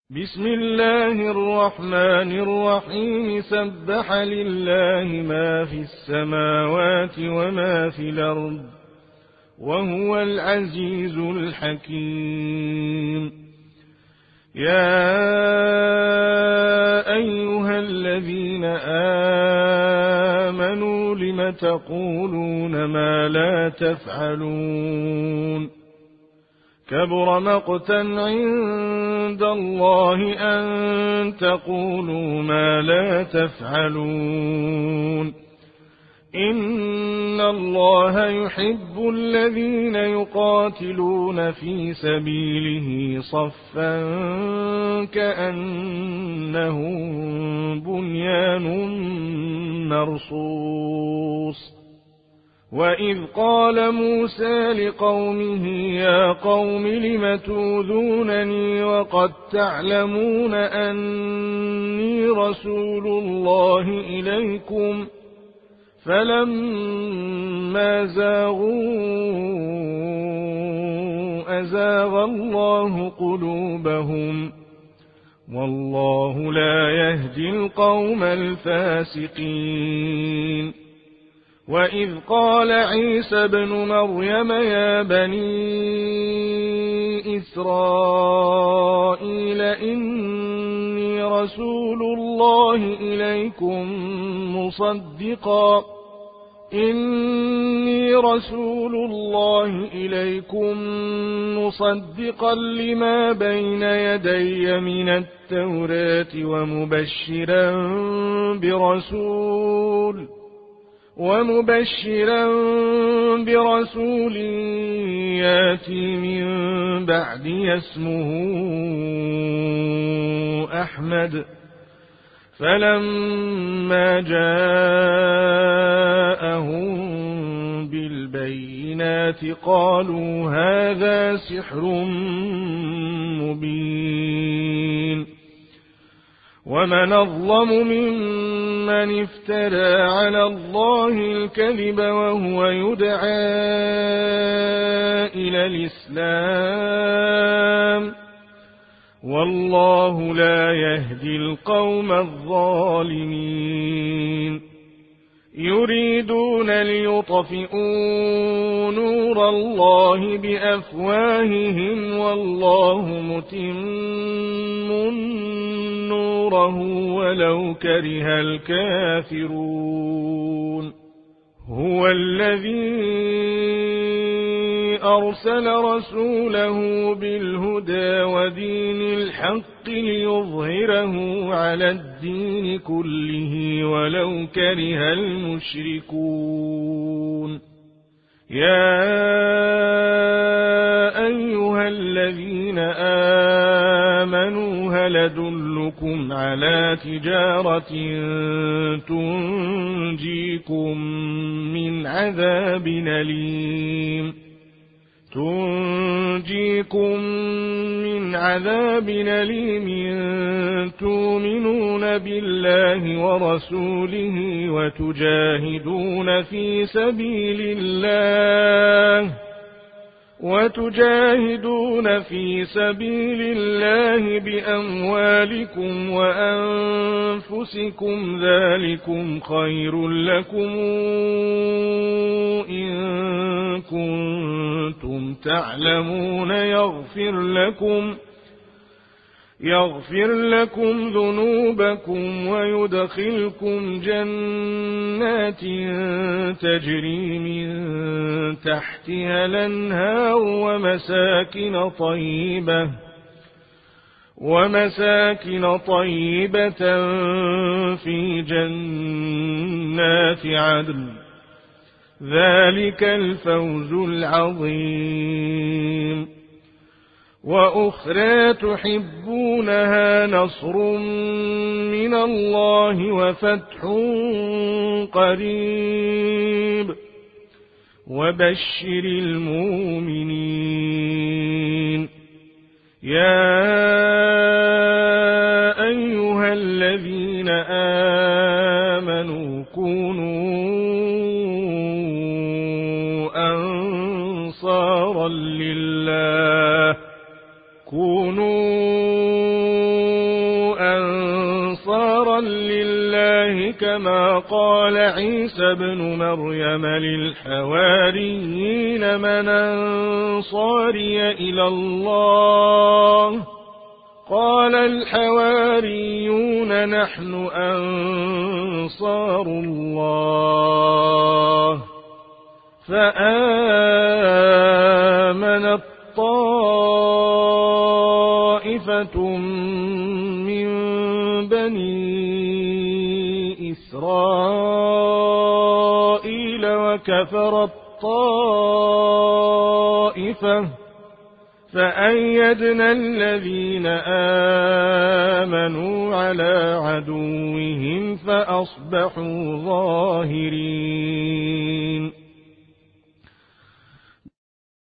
بسم الله الرحمن الرحيم سبح لله ما في السماوات وما في الأرض وهو العزيز الحكيم. يا أيها الذين آمنوا لم تقولون ما لا تفعلون كبر مقتا عند الله أن تقولوا ما لا تفعلون إن الله يحب الذين يقاتلون في سبيله صفا كأنهم بنيان مرصوص. وإذ قال موسى لقومه يا قوم لم تؤذونني وقد تعلمون أني رسول الله إليكم فلما زاغوا أزاغ الله قلوبهم والله لا يهدي القوم الفاسقين. وإذ قال عيسى ابن مريم يا بني إسرائيل إني رسول الله إليكم مصدقا لما بين يدي من التوراة ومبشرا برسول ياتي من بعدي اسمه أحمد. فلما جاءهم بالبينات قالوا هذا سحر مبين. ومن أظلم ممن افترى على الله الكذب وهو يدعى إلى الإسلام والله لا يهدي القوم الظالمين. يريدون ليطفئوا نور الله بأفواههم والله متم نوره ولو كره الكافرون. هو الذي أرسل رسوله بالهدى ودين الحق ليظهره على الدين كله ولو كره المشركون. يا أيها الذين آمنوا هل أدلكم على تجارة تنجيكم من عذاب أليم تؤمنون بالله ورسوله وتجاهدون في سبيل الله بأموالكم وأنفسكم ذلكم خير لكم إن كنتم تعلمون يغفر لكم ذنوبكم ويدخلكم جنات تجري من تحتها الأنهار ومساكن طيبة في جنات عدن ذلك الفوز العظيم. وأخرى تحبونها نصر من الله وفتح قريب وبشر المؤمنين. يا أيها الذين آمنوا كونوا أنصارا لله كونوا حقا لله كما قال عيسى ابن مريم للحواريين من أنصاري إلى الله قال الحواريون نحن أنصار الله فآمنت طائفة من بني إسرائيل وكفرت طائفة فأيدنا الذين آمنوا على عدوهم فأصبحوا ظاهرين